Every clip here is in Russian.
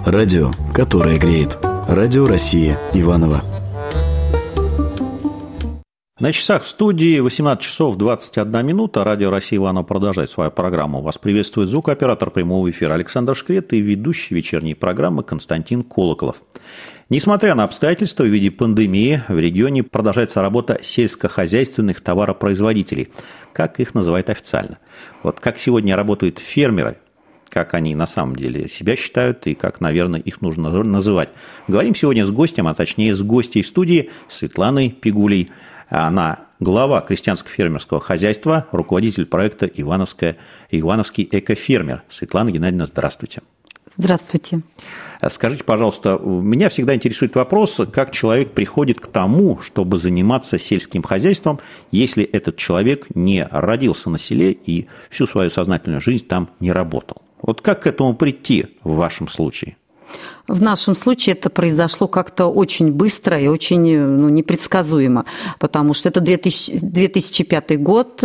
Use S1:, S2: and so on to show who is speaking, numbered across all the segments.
S1: Радио, которое греет. Радио Россия, Иваново.
S2: На часах в студии 18 часов 21 минута. Радио Россия Иваново продолжает свою программу. Вас приветствует звукооператор прямого эфира Александр Шкрет и ведущий вечерней программы Константин Колоколов. Несмотря на обстоятельства в виде пандемии, в регионе продолжается работа сельскохозяйственных товаропроизводителей, как их называют официально. Вот как сегодня работают фермеры, как они на самом деле себя считают и как, наверное, их нужно называть. Говорим сегодня с гостем, а точнее с гостьей студии Светланой Пигулей. Она глава крестьянско-фермерского хозяйства, руководитель проекта «Ивановский экофермер». Светлана Геннадьевна, здравствуйте.
S3: Здравствуйте.
S2: Скажите, пожалуйста, меня всегда интересует вопрос, как человек приходит к тому, чтобы заниматься сельским хозяйством, если этот человек не родился на селе и всю свою сознательную жизнь там не работал. Вот как к этому прийти в вашем случае?
S3: В нашем случае это произошло как-то очень быстро и очень непредсказуемо, потому что это 2005 год,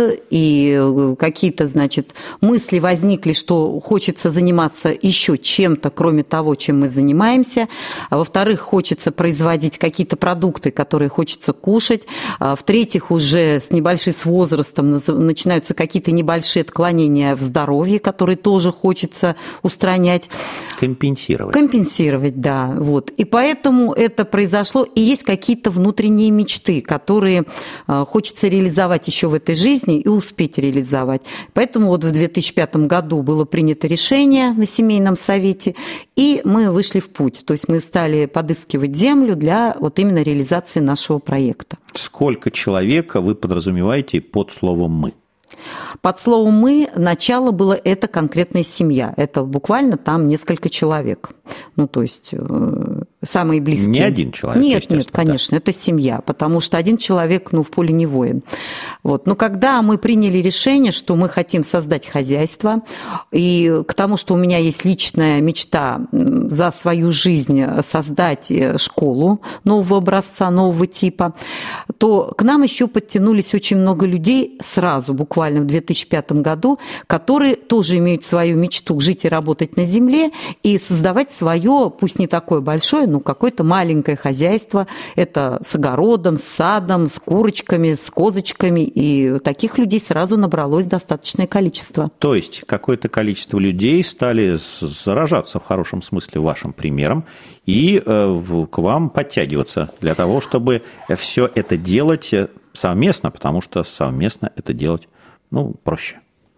S3: и какие-то, мысли возникли, что хочется заниматься еще чем-то, кроме того, чем мы занимаемся. Во-вторых, хочется производить какие-то продукты, которые хочется кушать. В-третьих, уже с возрастом начинаются какие-то небольшие отклонения в здоровье, которые тоже хочется устранять. Компенсировать, да. Вот. И поэтому это произошло. И есть какие-то внутренние мечты, которые хочется реализовать еще в этой жизни и успеть реализовать. Поэтому вот в 2005 году было принято решение на семейном совете, и мы вышли в путь. То есть мы стали подыскивать землю для вот именно реализации нашего проекта.
S2: Сколько человек вы подразумеваете под словом «мы»?
S3: Под словом «мы» начало было это конкретная семья. Это буквально там несколько человек. То есть самые близкие.
S2: Не один человек?
S3: Нет, конечно, это семья, потому что один человек, в поле не воин. Вот. Но когда мы приняли решение, что мы хотим создать хозяйство, и к тому, что у меня есть личная мечта за свою жизнь создать школу нового образца, нового типа, то к нам еще подтянулись очень много людей сразу, буквально в 2005 году, которые тоже имеют свою мечту жить и работать на земле и создавать свое, пусть не такое большое, но какое-то маленькое хозяйство. Это с огородом, с садом, с курочками, с козочками. И таких людей сразу набралось достаточное количество.
S2: То есть какое-то количество людей стали заражаться в хорошем смысле вашим примером и к вам подтягиваться для того, чтобы все это делать совместно, потому что совместно это делать проще.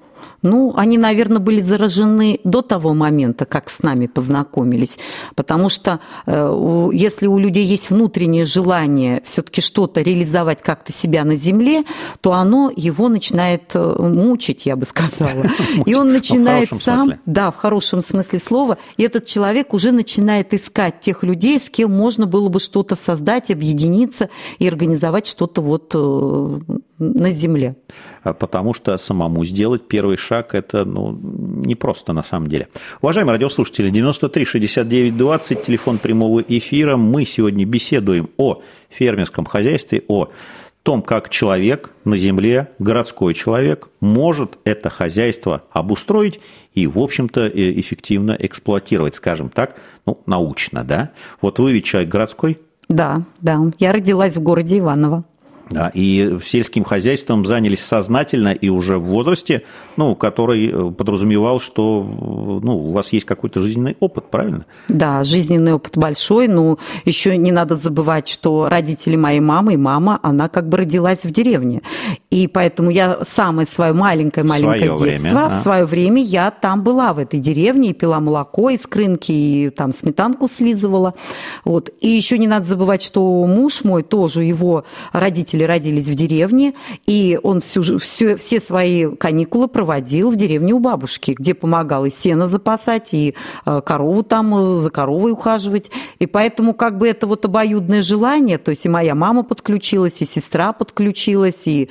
S3: Они, наверное, были заражены до того момента, как с нами познакомились, потому что если у людей есть внутреннее желание все-таки что-то реализовать как-то себя на земле, то оно его начинает мучить, я бы сказала. И он начинает сам, да, в хорошем смысле слова, и этот человек уже начинает искать тех людей, с кем можно было бы что-то создать, объединиться и организовать что-то на земле.
S2: Потому что самому сделать первый шаг – это непросто на самом деле. Уважаемые радиослушатели, 93 69 20, телефон прямого эфира. Мы сегодня беседуем о фермерском хозяйстве, о том, как человек на земле, городской человек, может это хозяйство обустроить и, в общем-то, эффективно эксплуатировать, скажем так, научно, да? Вот вы ведь человек городской?
S3: Да. Я родилась в городе Иваново.
S2: Да, и сельским хозяйством занялись сознательно и уже в возрасте, который подразумевал, что у вас есть какой-то жизненный опыт, правильно?
S3: Да, жизненный опыт большой, но еще не надо забывать, что родители моей мамы и мама, она как бы родилась в деревне. И поэтому я самое свое маленькое детство, в свое время я там была, в этой деревне, и пила молоко из крынки, и там сметанку слизывала. Вот. И еще не надо забывать, что муж мой тоже, его родители родились в деревне, и он все свои каникулы проводил в деревне у бабушки, где помогал и сено запасать, и корову там, за коровой ухаживать. И поэтому как бы это обоюдное желание, то есть и моя мама подключилась, и сестра подключилась, и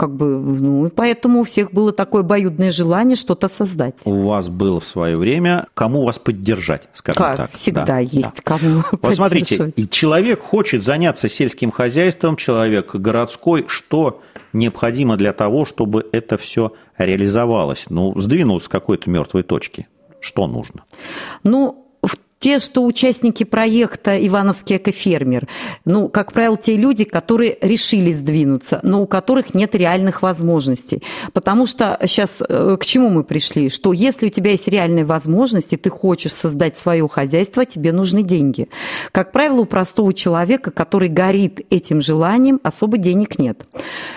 S3: поэтому у всех было такое обоюдное желание что-то создать.
S2: У вас было в свое время кому вас поддержать, скажем так.
S3: Всегда есть кому поддержать.
S2: Вот смотрите, человек хочет заняться сельским хозяйством, человек городской, что необходимо для того, чтобы это все реализовалось? Сдвинулось с какой-то мертвой точки. Что нужно?
S3: В те, что участники проекта «Ивановский экофермер», ну, как правило, те люди, которые решили сдвинуться, но у которых нет реальных возможностей. Потому что сейчас к чему мы пришли? Что если у тебя есть реальные возможности, ты хочешь создать свое хозяйство, тебе нужны деньги. Как правило, у простого человека, который горит этим желанием, особо денег нет.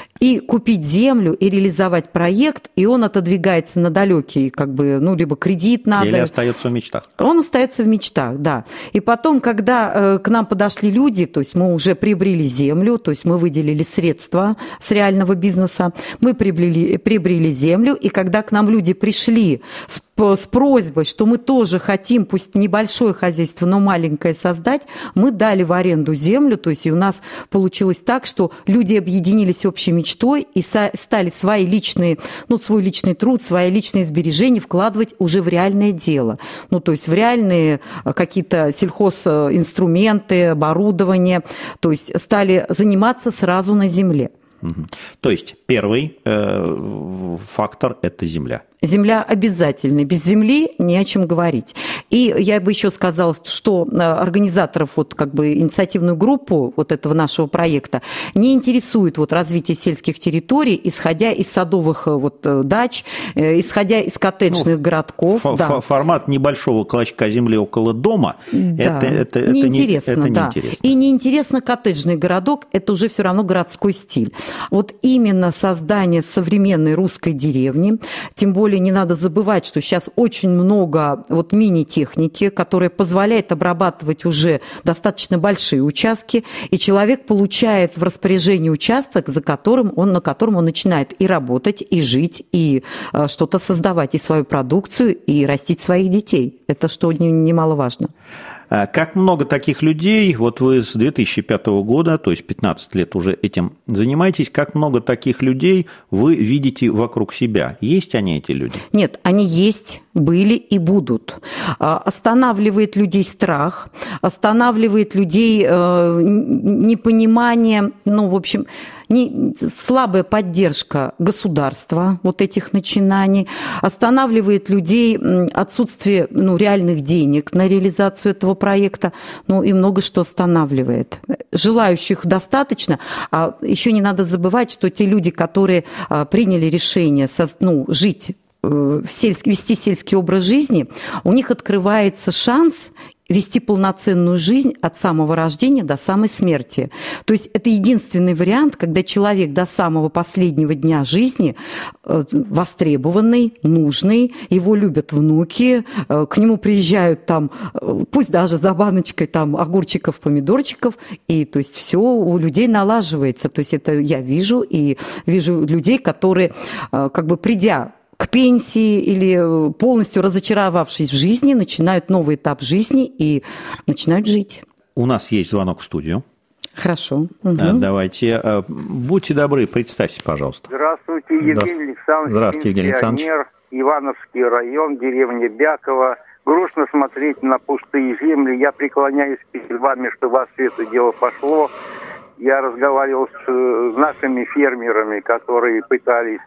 S3: И купить землю, и реализовать проект, и он отодвигается на далекий, как бы, ну, либо кредит надо.
S2: Или остается в мечтах.
S3: Он остается в мечтах, да. И потом, когда к нам подошли люди, то есть мы уже приобрели землю, то есть мы выделили средства с реального бизнеса, мы приобрели землю, и когда к нам люди пришли с просьбой, что мы тоже хотим, пусть небольшое хозяйство, но маленькое создать, мы дали в аренду землю, то есть и у нас получилось так, что люди объединились общей мечтой и стали свои личные, ну, свой личный труд, свои личные сбережения вкладывать уже в реальное дело. Ну, то есть в реальные какие-то сельхозинструменты, оборудование, то есть стали заниматься сразу на земле.
S2: То есть первый фактор – это земля.
S3: Земля обязательна. Без земли не о чем говорить. И я бы еще сказала, что организаторов, вот как бы инициативную группу вот этого нашего проекта не интересует вот развитие сельских территорий, исходя из садовых вот дач, исходя из коттеджных городков.
S2: Формат небольшого клочка земли около дома – это неинтересно.
S3: И неинтересно коттеджный городок – это уже все равно городской стиль. Вот именно создание современной русской деревни, тем более не надо забывать, что сейчас очень много вот мини-техники, которая позволяет обрабатывать уже достаточно большие участки, и человек получает в распоряжение участок, на котором он начинает и работать, и жить, и что-то создавать, и свою продукцию, и растить своих детей. Это что немаловажно.
S2: Как много таких людей, вот вы с 2005 года, то есть 15 лет уже этим занимаетесь, как много таких людей вы видите вокруг себя? Есть они, эти люди?
S3: Нет, они есть, были и будут. Останавливает людей страх, останавливает людей непонимание, ну, в общем, слабая поддержка государства вот этих начинаний, останавливает людей отсутствие реальных денег на реализацию этого проекта, и много что останавливает. Желающих достаточно, а еще не надо забывать, что те люди, которые приняли решение жить, вести сельский образ жизни, у них открывается шанс вести полноценную жизнь от самого рождения до самой смерти. То есть это единственный вариант, когда человек до самого последнего дня жизни востребованный, нужный, его любят внуки, к нему приезжают там, пусть даже за баночкой там огурчиков, помидорчиков, и то есть все у людей налаживается. То есть это я вижу, и вижу людей, которые как бы придя к пенсии или полностью разочаровавшись в жизни, начинают новый этап жизни и начинают жить.
S2: У нас есть звонок в студию.
S3: Хорошо.
S2: Давайте. Будьте добры, представьте, пожалуйста.
S4: Здравствуйте, Евгений Александрович.
S2: Здравствуйте, Евгений Александрович.
S4: Ивановский район, деревня Бяково. Грустно смотреть на пустые земли. Я преклоняюсь перед вами, что у вас все это дело пошло. Я разговаривал с нашими фермерами, которые пытались.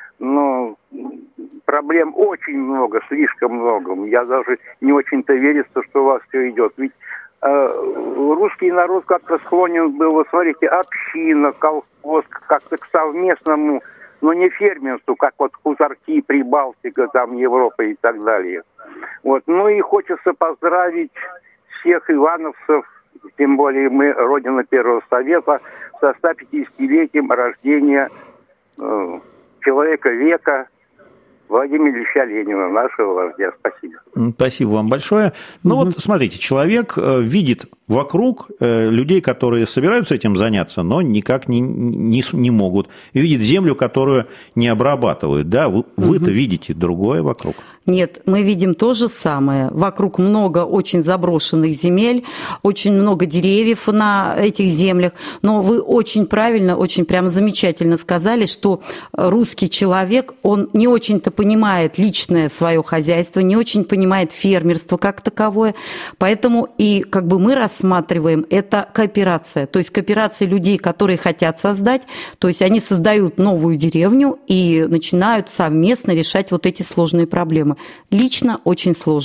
S4: Проблем очень много, слишком много. Я даже не очень-то верю, что у вас все идет. Ведь русский народ как-то склонен был, вот смотрите, община, колхоз, как-то к совместному, но не фермерству, как вот хузарки, Прибалтика, там Европа и так далее. Вот. И хочется поздравить всех ивановцев, тем более мы, родина Первого Совета, со 150-летием рождения человека века Владимира Ильича Ленина, нашего вождя. Спасибо.
S2: Спасибо вам большое. Вот смотрите, человек видит вокруг людей, которые собираются этим заняться, но никак не могут. И видит землю, которую не обрабатывают. Да? Вы-то видите другое вокруг.
S3: Нет, мы видим то же самое. Вокруг много очень заброшенных земель, очень много деревьев на этих землях. Но вы очень правильно, очень прямо замечательно сказали, что русский человек, он не очень-то понимает личное свое хозяйство, не очень понимает фермерство как таковое. Поэтому и как бы мы рассматриваем это кооперация. То есть кооперация людей, которые хотят создать, то есть они создают новую деревню и начинают совместно решать вот эти сложные проблемы. Лично очень сложно.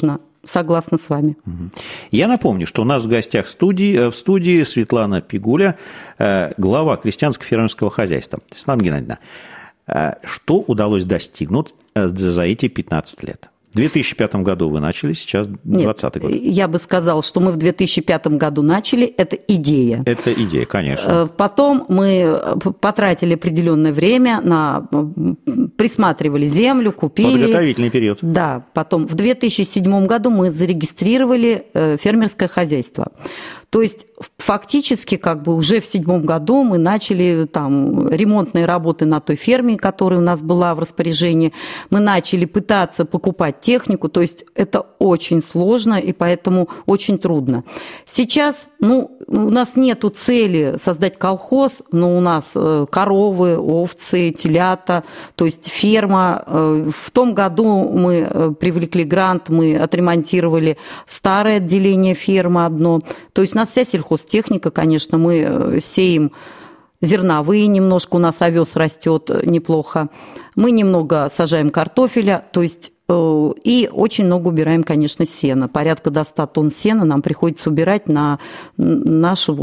S3: согласна с вами.
S2: Я напомню, что у нас в гостях в студии Светлана Пигуля, глава крестьянско-фермерского хозяйства. Светлана Геннадьевна, что удалось достигнуть за эти 15 лет? В 2005 году вы начали, сейчас 2020 год.
S3: Я бы сказала, что мы в 2005 году начали, это идея.
S2: Это идея, конечно.
S3: Потом мы потратили определенное время, присматривали землю, купили.
S2: Подготовительный период.
S3: Да, потом в 2007 году мы зарегистрировали фермерское хозяйство. То есть фактически уже в 2007 году мы начали ремонтные работы на той ферме, которая у нас была в распоряжении. Мы начали пытаться покупать технику, то есть это очень сложно и поэтому очень трудно. Сейчас у нас нету цели создать колхоз, но у нас коровы, овцы, телята, то есть ферма. В том году мы привлекли грант, мы отремонтировали старое отделение фермы одно. То есть у нас вся сельхозтехника, конечно, мы сеем зерновые немножко, у нас овес растет неплохо. Мы немного сажаем картофеля, то есть и очень много убираем, конечно, сена. Порядка до 100 тонн сена нам приходится убирать на нашу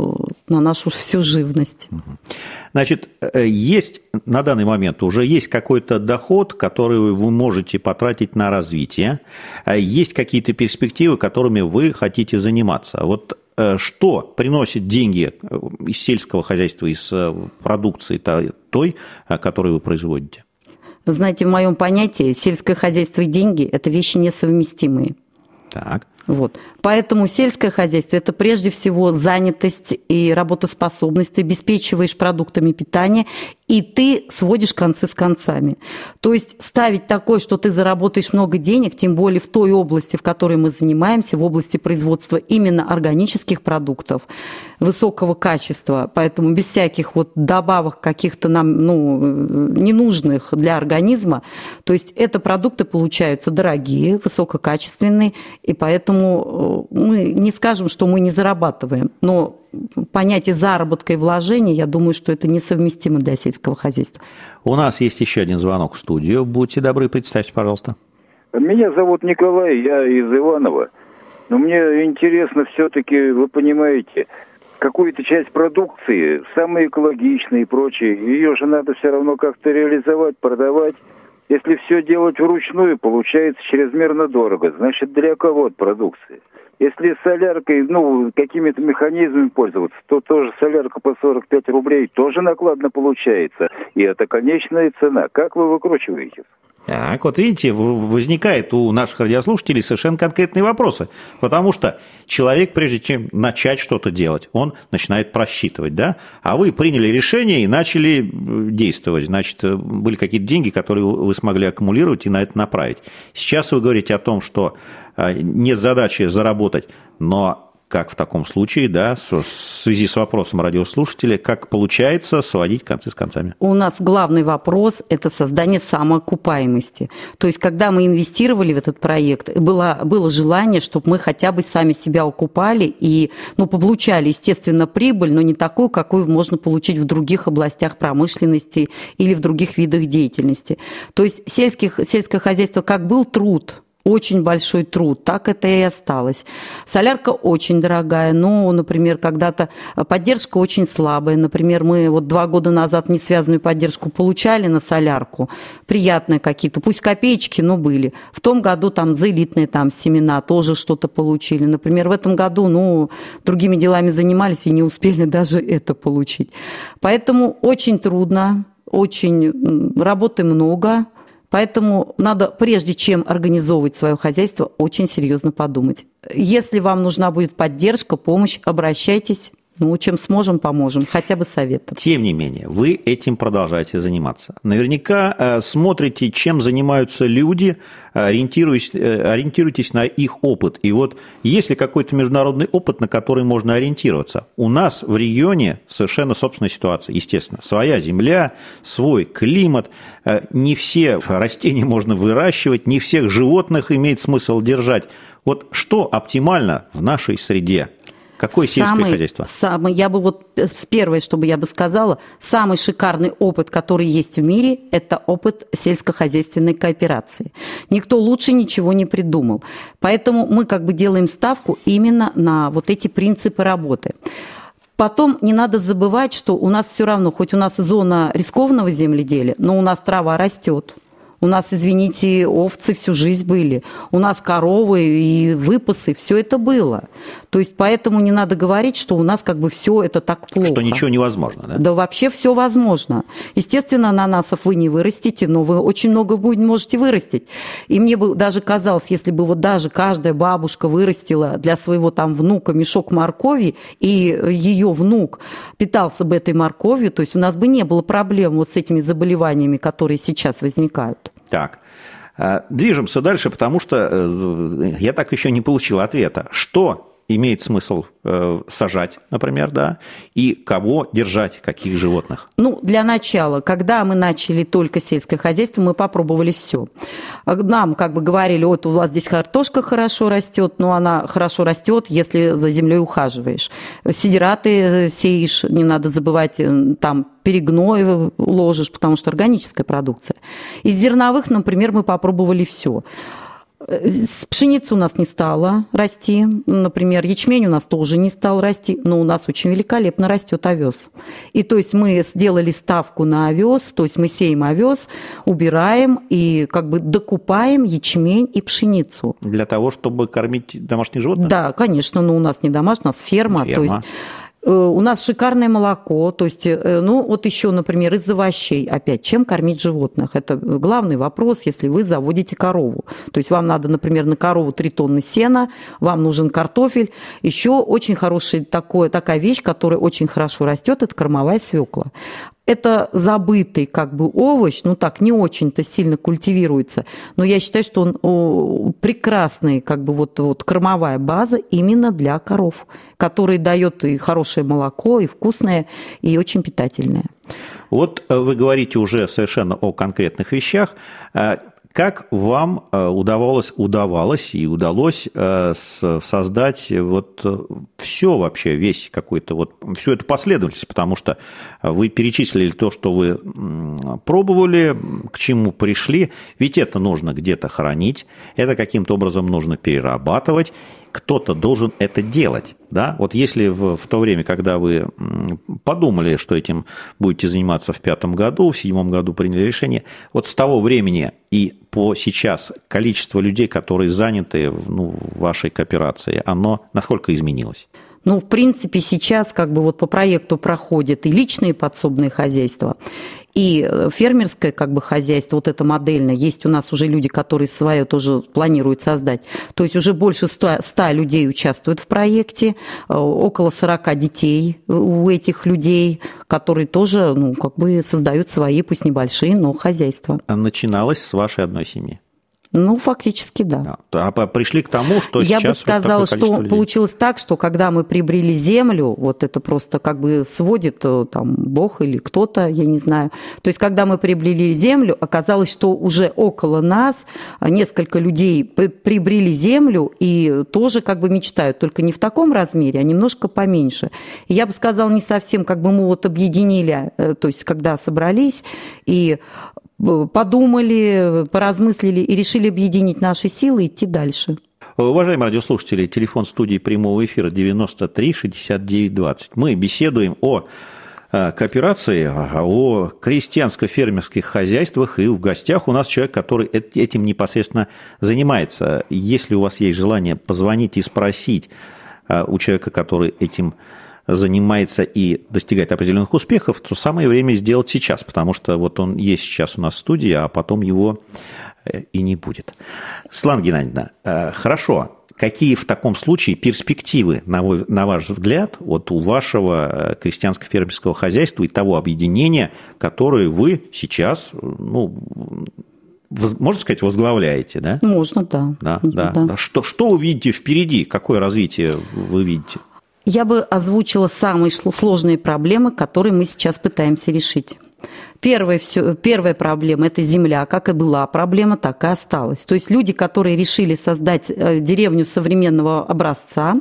S3: всю живность.
S2: Значит, есть на данный момент уже есть какой-то доход, который вы можете потратить на развитие, есть какие-то перспективы, которыми вы хотите заниматься. Вот что приносит деньги из сельского хозяйства, из продукции той, которую вы производите?
S3: Вы знаете, в моем понятии сельское хозяйство и деньги – это вещи несовместимые.
S2: Так.
S3: Вот. Поэтому сельское хозяйство – это прежде всего занятость и работоспособность. Ты обеспечиваешь продуктами питания, и ты сводишь концы с концами. То есть ставить такое, что ты заработаешь много денег, тем более в той области, в которой мы занимаемся, в области производства именно органических продуктов, высокого качества, поэтому без всяких добавок каких-то нам ненужных для организма. То есть это продукты получаются дорогие, высококачественные, и поэтому мы не скажем, что мы не зарабатываем, но понятие заработка и вложения, я думаю, что это несовместимо для сельского хозяйства.
S2: У нас есть еще один звонок в студию. Будьте добры, представьте, пожалуйста.
S5: Меня зовут Николай, я из Иваново. Но мне интересно все-таки, вы понимаете, какую-то часть продукции, самые экологичные и прочее, ее же надо все равно как-то реализовать, продавать. Если все делать вручную, получается чрезмерно дорого. Значит, для кого продукция? Если соляркой, какими-то механизмами пользоваться, то тоже солярка по 45 рублей тоже накладно получается. И это конечная цена. Как вы выкручиваетесь?
S2: Так, вот видите, возникает у наших радиослушателей совершенно конкретные вопросы, потому что человек, прежде чем начать что-то делать, он начинает просчитывать, да? А вы приняли решение и начали действовать, значит, были какие-то деньги, которые вы смогли аккумулировать и на это направить. Сейчас вы говорите о том, что нет задачи заработать, но как в таком случае, да, в связи с вопросом радиослушателя, как получается сводить концы с концами?
S3: У нас главный вопрос – это создание самоокупаемости. То есть, когда мы инвестировали в этот проект, было желание, чтобы мы хотя бы сами себя окупали и получали, естественно, прибыль, но не такую, какую можно получить в других областях промышленности или в других видах деятельности. То есть, сельское хозяйство, как был труд, очень большой труд, так это и осталось. Солярка очень дорогая, например, когда-то поддержка очень слабая. Например, мы 2 года назад несвязанную поддержку получали на солярку, приятные какие-то, пусть копеечки, но были. В том году за элитные семена тоже что-то получили. Например, в этом году, другими делами занимались и не успели даже это получить. Поэтому очень трудно, очень работы много. Поэтому надо, прежде чем организовывать свое хозяйство, очень серьезно подумать. Если вам нужна будет поддержка, помощь, обращайтесь. Чем сможем, поможем, хотя бы советом.
S2: Тем не менее, вы этим продолжаете заниматься. Наверняка смотрите, чем занимаются люди, ориентируйтесь на их опыт. И есть ли какой-то международный опыт, на который можно ориентироваться? У нас в регионе совершенно собственная ситуация, естественно. Своя земля, свой климат. Не все растения можно выращивать, не всех животных имеет смысл держать. Что оптимально в нашей среде? Какое сельское хозяйство?
S3: Я бы первое, чтобы я бы сказала, самый шикарный опыт, который есть в мире, это опыт сельскохозяйственной кооперации. Никто лучше ничего не придумал. Поэтому мы как бы делаем ставку именно на вот эти принципы работы. Потом не надо забывать, что у нас все равно, хоть у нас зона рискованного земледелия, но у нас трава растет. У нас, извините, овцы всю жизнь были. У нас коровы и выпасы, все это было. То есть поэтому не надо говорить, что у нас как бы все это так плохо.
S2: Что ничего невозможно, да?
S3: Да вообще все возможно. Естественно, ананасов вы не вырастите, но вы очень много можете вырастить. И мне бы даже казалось, если бы вот даже каждая бабушка вырастила для своего там внука мешок моркови, и ее внук питался бы этой морковью, то есть у нас бы не было проблем вот с этими заболеваниями, которые сейчас возникают.
S2: Так, движемся дальше, потому что я так еще не получил ответа. Что имеет смысл сажать, например, да, и кого держать, каких животных?
S3: Ну, для начала, когда мы начали только сельское хозяйство, мы попробовали все. Нам как бы говорили, вот у вас здесь картошка хорошо растет, но она хорошо растет, если за землей ухаживаешь. Сидираты сеешь, не надо забывать, там перегной ложишь, потому что органическая продукция. Из зерновых, например, мы попробовали все. Пшеница у нас не стала расти, например, ячмень у нас тоже не стал расти, но у нас очень великолепно растет овес. И то есть мы сделали ставку на овес, то есть мы сеем овес, убираем и как бы докупаем ячмень и пшеницу.
S2: Для того, чтобы кормить домашних животных?
S3: Да, конечно, но у нас не домашняя, у нас ферма. То есть у нас шикарное молоко, то есть, ну, вот еще, например, из овощей, опять, чем кормить животных? Это главный вопрос, если вы заводите корову. То есть вам надо, например, на корову 3 тонны сена, вам нужен картофель. Еще очень хорошая такая вещь, которая очень хорошо растет, это кормовая свекла. Это забытый как бы овощ, ну так, не очень-то сильно культивируется, но я считаю, что он прекрасный, как бы вот кормовая база именно для коров, который дает и хорошее молоко, и вкусное, и очень питательное.
S2: Вот вы говорите уже совершенно о конкретных вещах. Как вам удалось создать вот все вообще, весь какой-то вот, всю эту последовательность, потому что вы перечислили то, что вы пробовали, к чему пришли, ведь это нужно где-то хранить, это каким-то образом нужно перерабатывать, кто-то должен это делать, да? Вот если в то время, когда вы подумали, что этим будете заниматься в 2005 году, в 2007 году приняли решение, вот с того времени и по сейчас количество людей, которые заняты в вашей кооперации, оно насколько изменилось?
S3: Ну, в принципе, сейчас как бы вот по проекту проходят и личные подсобные хозяйства, и фермерское как бы хозяйство, вот это модельное. Есть у нас уже люди, которые свое тоже планируют создать. То есть уже больше 100 людей участвуют в проекте, около 40 детей у этих людей, которые тоже как бы создают свои, пусть небольшие, но хозяйства.
S2: Начиналось с вашей одной семьи?
S3: Ну, фактически, да.
S2: А пришли к тому, что
S3: я
S2: сейчас...
S3: Я бы сказала, что получилось так, что когда мы приобрели землю, вот это просто как бы сводит там Бог или кто-то, я не знаю. То есть, когда мы приобрели землю, оказалось, что уже около нас несколько людей приобрели землю и тоже как бы мечтают, только не в таком размере, а немножко поменьше. И я бы сказала, не совсем как бы мы вот объединили, то есть, когда собрались и подумали, поразмыслили и решили объединить наши силы и идти дальше.
S2: Уважаемые радиослушатели, телефон студии прямого эфира 93 69 20. Мы беседуем о кооперации, о крестьянско-фермерских хозяйствах, и в гостях у нас человек, который этим непосредственно занимается. Если у вас есть желание позвонить и спросить у человека, который этим занимается и достигает определенных успехов, то самое время сделать сейчас, потому что вот он есть сейчас у нас в студии, а потом его и не будет. Светлана Геннадьевна, хорошо. Какие в таком случае перспективы, на ваш взгляд, вот у вашего крестьянско-фермерского хозяйства и того объединения, которое вы сейчас, можно сказать, возглавляете, да?
S3: Можно, да.
S2: Да. Что вы видите впереди? Какое развитие вы видите?
S3: Я бы озвучила самые сложные проблемы, которые мы сейчас пытаемся решить. Первая проблема – это земля. Как и была проблема, так и осталась. То есть люди, которые решили создать деревню современного образца…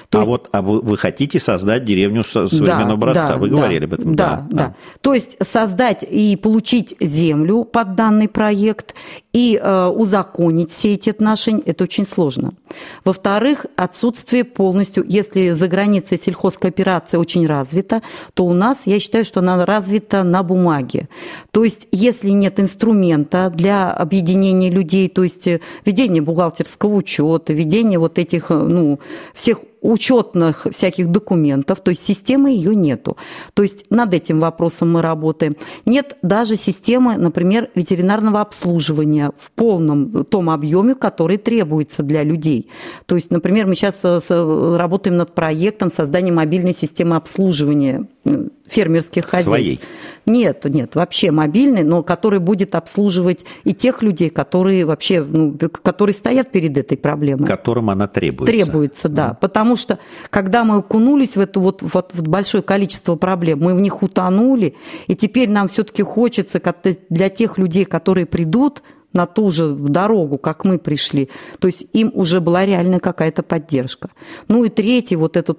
S2: Вы хотите создать деревню современного образца? Вы говорили об этом?
S3: Да. То есть создать и получить землю под данный проект и узаконить все эти отношения – это очень сложно. Во-вторых, отсутствие полностью, если за границей сельхозкооперация очень развита, то у нас, я считаю, что она развита на бумаге. То есть если нет инструмента для объединения людей, то есть ведение бухгалтерского учета, ведение вот этих, всех учетных всяких документов, то есть системы ее нету. То есть над этим вопросом мы работаем. Нет даже системы, например, ветеринарного обслуживания в полном том объеме, который требуется для людей. То есть, например, мы сейчас работаем над проектом создания мобильной системы обслуживания фермерских хозяйств.
S2: Своей?
S3: Нет, вообще мобильный, но который будет обслуживать и тех людей, которые вообще, которые стоят перед этой проблемой.
S2: Которым она требуется.
S3: Требуется, да. Потому что, когда мы окунулись в это вот большое количество проблем, мы в них утонули, и теперь нам все-таки хочется для тех людей, которые придут на ту же дорогу, как мы пришли, то есть им уже была реальная какая-то поддержка. И третий,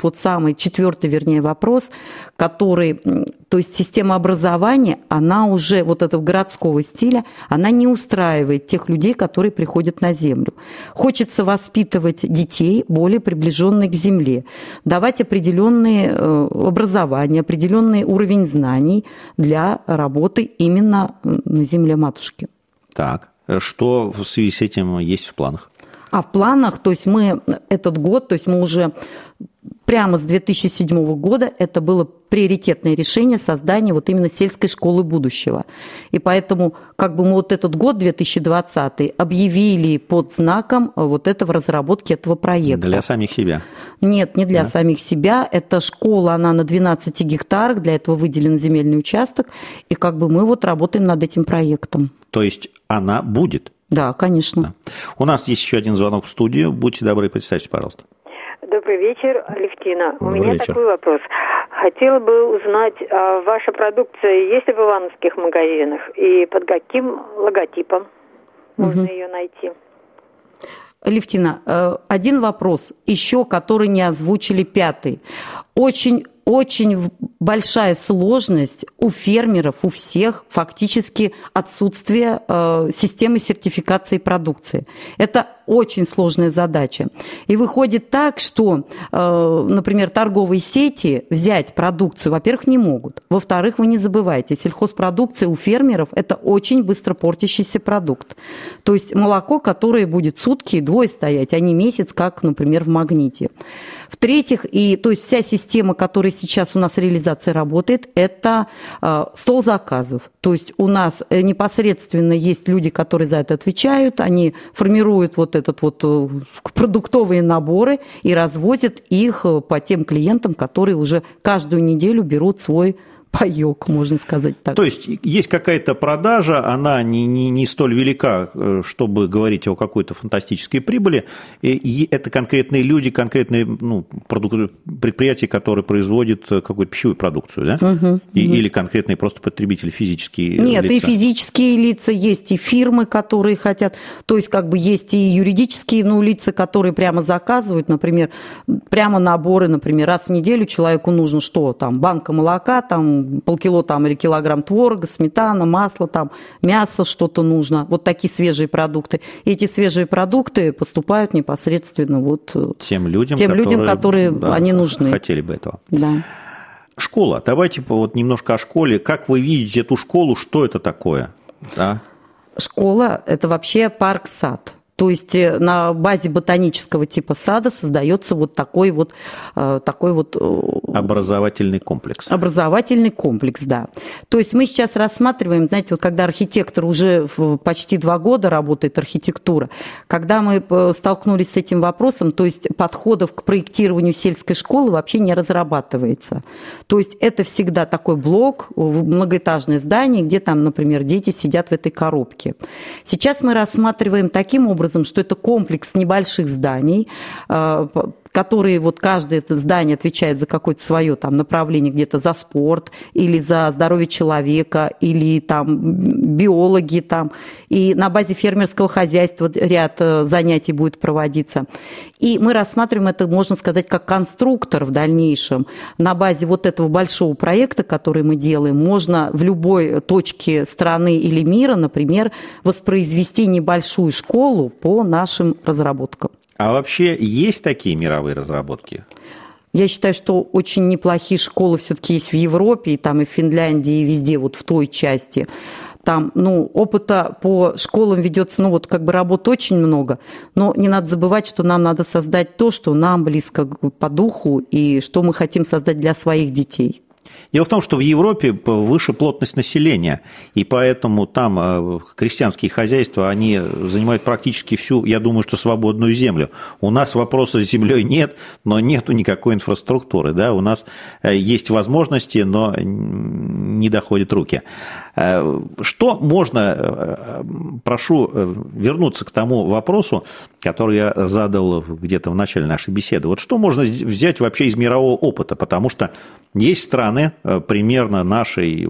S3: четвертый вопрос, который, то есть система образования, она уже, этого городского стиля, она не устраивает тех людей, которые приходят на землю. Хочется воспитывать детей, более приближенных к земле, давать определенные образования, определенный уровень знаний для работы именно на земле матушки.
S2: Так. Что в связи с этим есть в планах?
S3: В планах, то есть мы этот год, то есть мы уже прямо с 2007 года это было приоритетное решение создания именно сельской школы будущего. И поэтому мы этот год, 2020, объявили под знаком этого разработки этого проекта.
S2: Для самих себя?
S3: Нет, не для самих себя. Эта школа, она на 12 гектарах, для этого выделен земельный участок. И мы работаем над этим проектом.
S2: То есть она будет?
S3: Да, конечно.
S2: Да. У нас есть еще один звонок в студию. Будьте добры, представьте, пожалуйста.
S6: Добрый вечер, Алевтина.
S2: Добрый
S6: У меня
S2: вечер.
S6: такой вопрос. Хотела бы узнать, ваша продукция есть ли в ивановских магазинах и под каким логотипом можно ее найти?
S3: Алевтина, один вопрос еще, который не озвучили, пятый. Очень большая сложность у фермеров, у всех фактически отсутствие системы сертификации продукции. Это очень сложная задача. И выходит так, что, например, торговые сети взять продукцию, во-первых, не могут. Во-вторых, вы не забывайте, сельхозпродукция у фермеров – это очень быстро портящийся продукт. То есть молоко, которое будет сутки и двое стоять, а не месяц, как, например, в Магните. В-третьих, то есть вся система, которая сейчас у нас реализация работает, это стол заказов. То есть у нас непосредственно есть люди, которые за это отвечают, они формируют продуктовые наборы и развозят их по тем клиентам, которые уже каждую неделю берут свой паёк, можно сказать так.
S2: То есть есть какая-то продажа, она не столь велика, чтобы говорить о какой-то фантастической прибыли, и это конкретные люди, конкретные предприятия, которые производят какую-то пищевую продукцию, да? Или конкретные просто потребители, физические лица?
S3: Нет, и физические лица, есть и фирмы, которые хотят, то есть есть и юридические лица, которые прямо заказывают, например, прямо наборы, например, раз в неделю человеку нужно банка молока, полкило или килограмм творога, сметана, масло, мясо что-то нужно. Такие свежие продукты. И эти свежие продукты поступают непосредственно
S2: тем людям,
S3: которые они нужны.
S2: Хотели бы этого.
S3: Да.
S2: Школа. Давайте немножко о школе. Как вы видите эту школу? Что это такое? Да?
S3: Школа – это вообще парк-сад. То есть на базе ботанического типа сада создается такой
S2: образовательный комплекс.
S3: Образовательный комплекс, да. То есть мы сейчас рассматриваем, знаете, когда архитектор уже почти 2 года работает архитектура, когда мы столкнулись с этим вопросом, то есть подходов к проектированию сельской школы вообще не разрабатывается. То есть это всегда такой блок, многоэтажное здание, где например, дети сидят в этой коробке. Сейчас мы рассматриваем таким образом, что это комплекс небольших зданий, которые вот каждое это здание отвечает за какое-то свое там направление, где-то за спорт или за здоровье человека, или там биологи там, и на базе фермерского хозяйства ряд занятий будет проводиться. И мы рассматриваем это, можно сказать, как конструктор в дальнейшем. На базе вот этого большого проекта, который мы делаем, можно в любой точке страны или мира, например, воспроизвести небольшую школу по нашим разработкам.
S2: А вообще есть такие мировые разработки?
S3: Я считаю, что очень неплохие школы все-таки есть в Европе, и там и в Финляндии, и везде, вот в той части. Там, опыта по школам ведется, работы очень много, но не надо забывать, что нам надо создать то, что нам близко по духу, и что мы хотим создать для своих детей.
S2: Дело в том, что в Европе выше плотность населения, и поэтому там крестьянские хозяйства, они занимают практически всю, я думаю, что свободную землю. У нас вопроса с землей нет, но нету никакой инфраструктуры. Да? У нас есть возможности, но не доходят руки. Что можно, прошу вернуться к тому вопросу, который я задал где-то в начале нашей беседы. Вот что можно взять вообще из мирового опыта? Потому что есть страны примерно нашей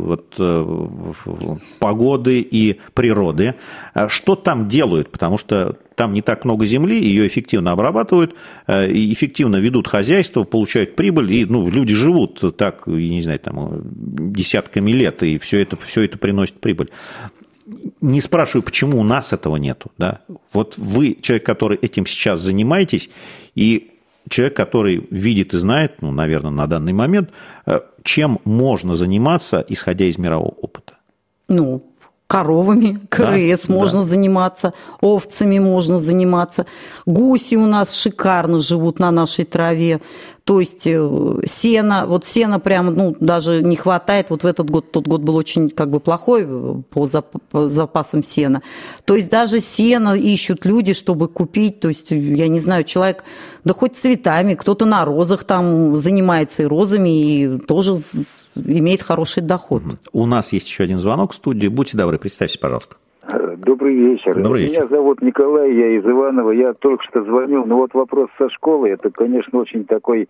S2: погоды и природы. Что там делают? Потому что там не так много земли, ее эффективно обрабатывают, эффективно ведут хозяйство, получают прибыль, и люди живут так, я не знаю, там, десятками лет, и все это приносит прибыль. Не спрашиваю, почему у нас этого нету. Да? Вот вы человек, который этим сейчас занимаетесь, и человек, который видит и знает, наверное, на данный момент, чем можно заниматься, исходя из мирового опыта?
S3: Коровами, КРС можно заниматься, овцами можно заниматься. Гуси у нас шикарно живут на нашей траве. То есть сена, сена прямо, даже не хватает. Вот в этот год, тот год был очень плохой по запасам сена. То есть даже сено ищут люди, чтобы купить. То есть, я не знаю, человек, да хоть цветами, кто-то на розах там занимается и розами, и тоже имеет хороший доход.
S2: У нас есть еще один звонок в студии. Будьте добры, представьтесь, пожалуйста.
S5: Добрый вечер.
S2: Добрый вечер.
S5: Меня зовут Николай, я из Иваново. Я только что звонил. Вопрос со школы, это, конечно, очень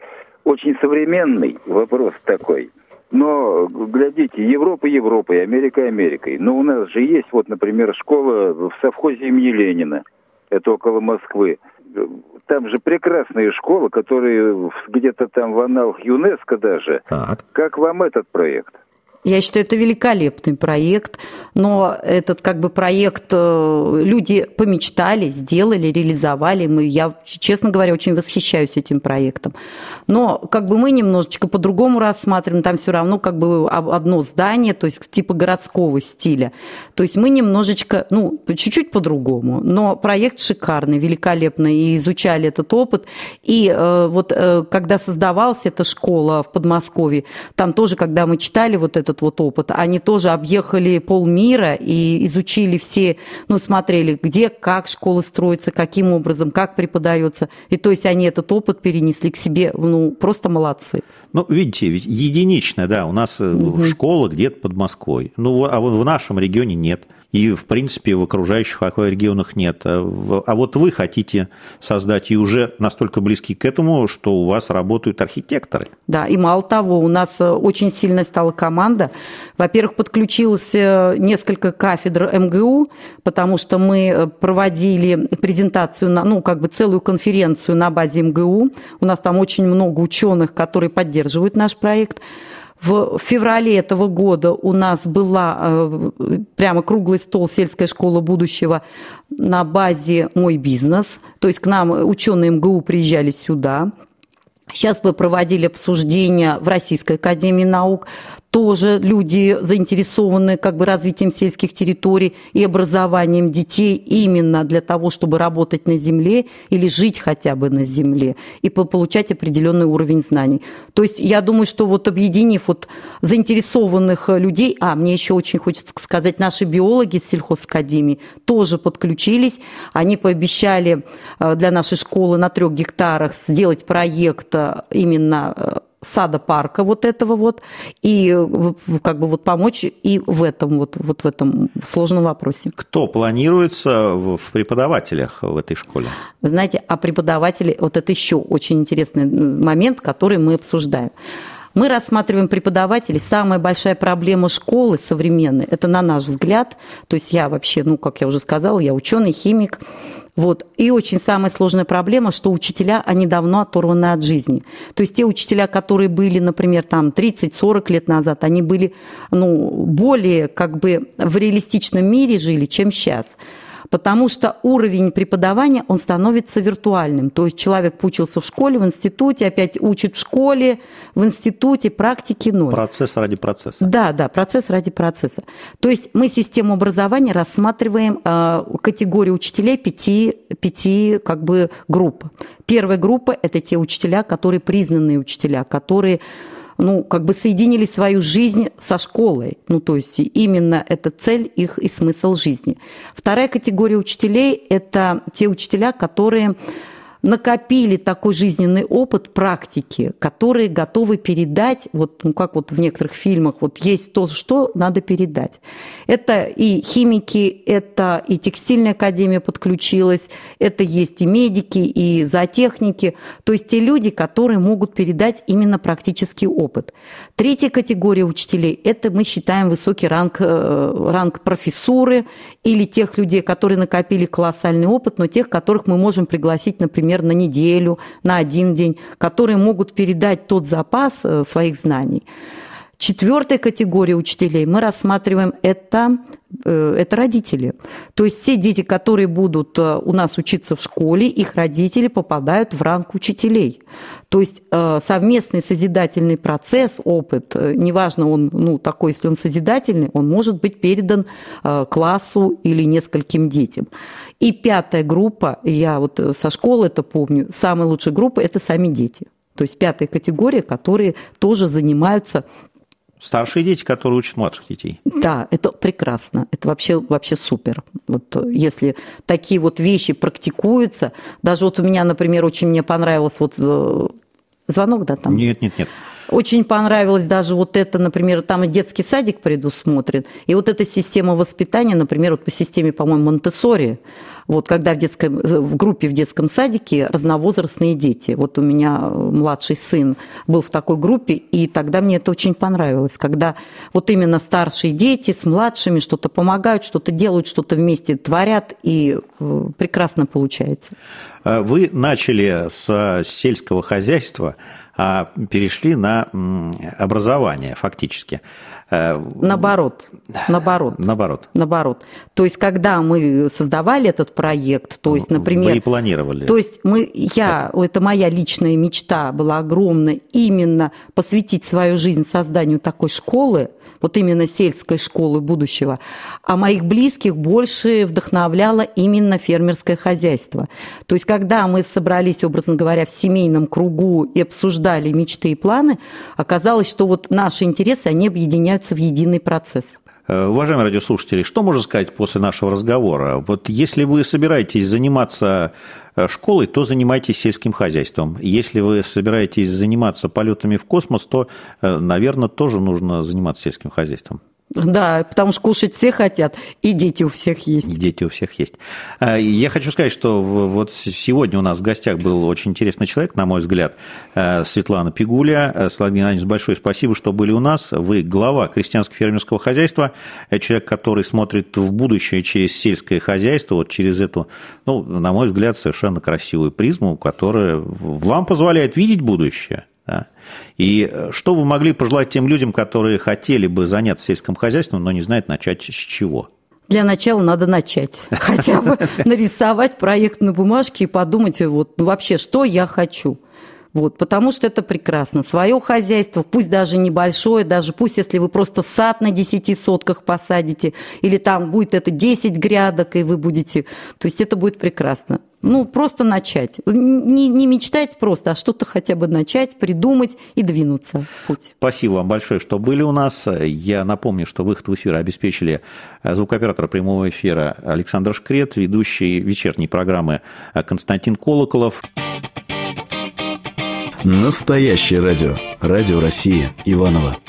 S5: современный вопрос такой. Но, глядите, Европа Европой, Америка Америкой. Но у нас же есть, например, школа в совхозе имени Ленина. Это около Москвы. Там же прекрасные школы, которые где-то там в аналах ЮНЕСКО даже. Так. Как вам этот проект?
S3: Я считаю, это великолепный проект, но этот проект люди помечтали, сделали, реализовали. Я, честно говоря, очень восхищаюсь этим проектом. Но мы немножечко по-другому рассматриваем, там все равно одно здание, то есть типа городского стиля. То есть мы немножечко, чуть-чуть по-другому, но проект шикарный, великолепный, и изучали этот опыт. И когда создавалась эта школа в Подмосковье, там тоже, когда мы читали этот опыт. Они тоже объехали полмира и изучили все, смотрели, где, как школа строится, каким образом, как преподается. И то есть они этот опыт перенесли к себе, просто молодцы.
S2: Видите, ведь единично, да, у нас школа где-то под Москвой. А в нашем регионе нет. И, в принципе, в окружающих регионах нет. А вы хотите создать и уже настолько близки к этому, что у вас работают архитекторы.
S3: Да, и мало того, у нас очень сильная стала команда. Во-первых, подключилось несколько кафедр МГУ, потому что мы проводили презентацию, целую конференцию на базе МГУ. У нас там очень много ученых, которые поддерживают наш проект. В феврале этого года у нас была прямо круглый стол «Сельская школа будущего» на базе «Мой бизнес». То есть к нам ученые МГУ приезжали сюда. Сейчас мы проводили обсуждения в Российской академии наук. Тоже люди заинтересованы развитием сельских территорий и образованием детей именно для того, чтобы работать на земле или жить хотя бы на земле и получать определенный уровень знаний. То есть я думаю, что объединив заинтересованных людей, мне еще очень хочется сказать, наши биологи с сельхозакадемии тоже подключились. Они пообещали для нашей школы на 3 гектарах сделать проект именно сада, парка вот этого вот, и как бы вот помочь и в этом вот в этом сложном вопросе.
S2: Кто планируется в преподавателях в этой школе?
S3: Вы знаете, а преподаватели, вот это еще очень интересный момент, который мы обсуждаем. Мы рассматриваем преподавателей. Самая большая проблема школы современной, это на наш взгляд, то есть я вообще, как я уже сказала, я ученый, химик, вот. И очень самая сложная проблема, что учителя, они давно оторваны от жизни. То есть те учителя, которые были, например, там 30-40 лет назад, они были, более как бы в реалистичном мире жили, чем сейчас. Потому что уровень преподавания, он становится виртуальным. То есть человек поучился в школе, в институте, опять учит в школе, в институте, практики ноль.
S2: Процесс ради процесса.
S3: Да, процесс ради процесса. То есть мы систему образования рассматриваем категорию учителей пяти как бы групп. Первая группа – это те учителя, которые признанные учителя, которые как бы соединили свою жизнь со школой. То есть именно это цель их и смысл жизни. Вторая категория учителей – это те учителя, которые накопили такой жизненный опыт практики, которые готовы передать, как в некоторых фильмах, есть то, что надо передать. Это и химики, это и текстильная академия подключилась, это есть и медики, и зоотехники, то есть те люди, которые могут передать именно практический опыт. Третья категория учителей – это мы считаем высокий ранг профессуры или тех людей, которые накопили колоссальный опыт, но тех, которых мы можем пригласить, например, на неделю, на один день, которые могут передать тот запас своих знаний. Четвертая категория учителей мы рассматриваем это родители. То есть все дети, которые будут у нас учиться в школе, их родители попадают в ранг учителей. То есть совместный созидательный процесс, опыт, неважно он такой, если он созидательный, он может быть передан классу или нескольким детям. И пятая группа, я со школы это помню, самая лучшая группа – это сами дети. То есть пятая категория, которые тоже занимаются.
S2: Старшие дети, которые учат младших детей. Да,
S3: это прекрасно, это вообще супер. Если такие вещи практикуются, даже у меня, например, очень мне понравилось звонок, да, там?
S2: Нет.
S3: Очень понравилось даже это, например, там и детский садик предусмотрен, и эта система воспитания, например, по системе, по-моему, Монтессори, когда в группе в детском садике разновозрастные дети. У меня младший сын был в такой группе, и тогда мне это очень понравилось, когда именно старшие дети с младшими что-то помогают, что-то делают, что-то вместе творят, и прекрасно получается.
S2: Вы начали с сельского хозяйства, а перешли на образование фактически.
S3: Наоборот. То есть, когда мы создавали этот проект, то есть, например...
S2: Вы и планировали.
S3: То есть, это моя личная мечта была огромная, именно посвятить свою жизнь созданию такой школы, именно сельской школы будущего, а моих близких больше вдохновляло именно фермерское хозяйство. То есть, когда мы собрались, образно говоря, в семейном кругу и обсуждали мечты и планы, оказалось, что наши интересы, они объединяются в единый процесс.
S2: Уважаемые радиослушатели, что можно сказать после нашего разговора? Если вы собираетесь заниматься школой, то занимайтесь сельским хозяйством. Если вы собираетесь заниматься полетами в космос, то, наверное, тоже нужно заниматься сельским хозяйством.
S3: Да, потому что кушать все хотят, и дети у всех есть.
S2: Я хочу сказать, что сегодня у нас в гостях был очень интересный человек, на мой взгляд, Светлана Пигуля. Светлана Геннадьевна, большое спасибо, что были у нас. Вы глава крестьянско-фермерского хозяйства, человек, который смотрит в будущее через сельское хозяйство, через эту, на мой взгляд, совершенно красивую призму, которая вам позволяет видеть будущее. Да. И что вы могли пожелать тем людям, которые хотели бы заняться сельским хозяйством, но не знают, начать с чего?
S3: Для начала надо начать. Хотя бы нарисовать проект на бумажке и подумать, вообще, что я хочу. Потому что это прекрасно. Свое хозяйство, пусть даже небольшое, даже пусть, если вы просто сад на 10 сотках посадите, или там будет это 10 грядок, и вы будете... То есть это будет прекрасно. Просто начать. Не мечтать просто, а что-то хотя бы начать, придумать и двинуться в путь.
S2: Спасибо вам большое, что были у нас. Я напомню, что выход в эфир обеспечили звукооператор прямого эфира Александр Шкрет, ведущий вечерней программы Константин Колоколов.
S1: Настоящее радио. Радио Россия. Иваново.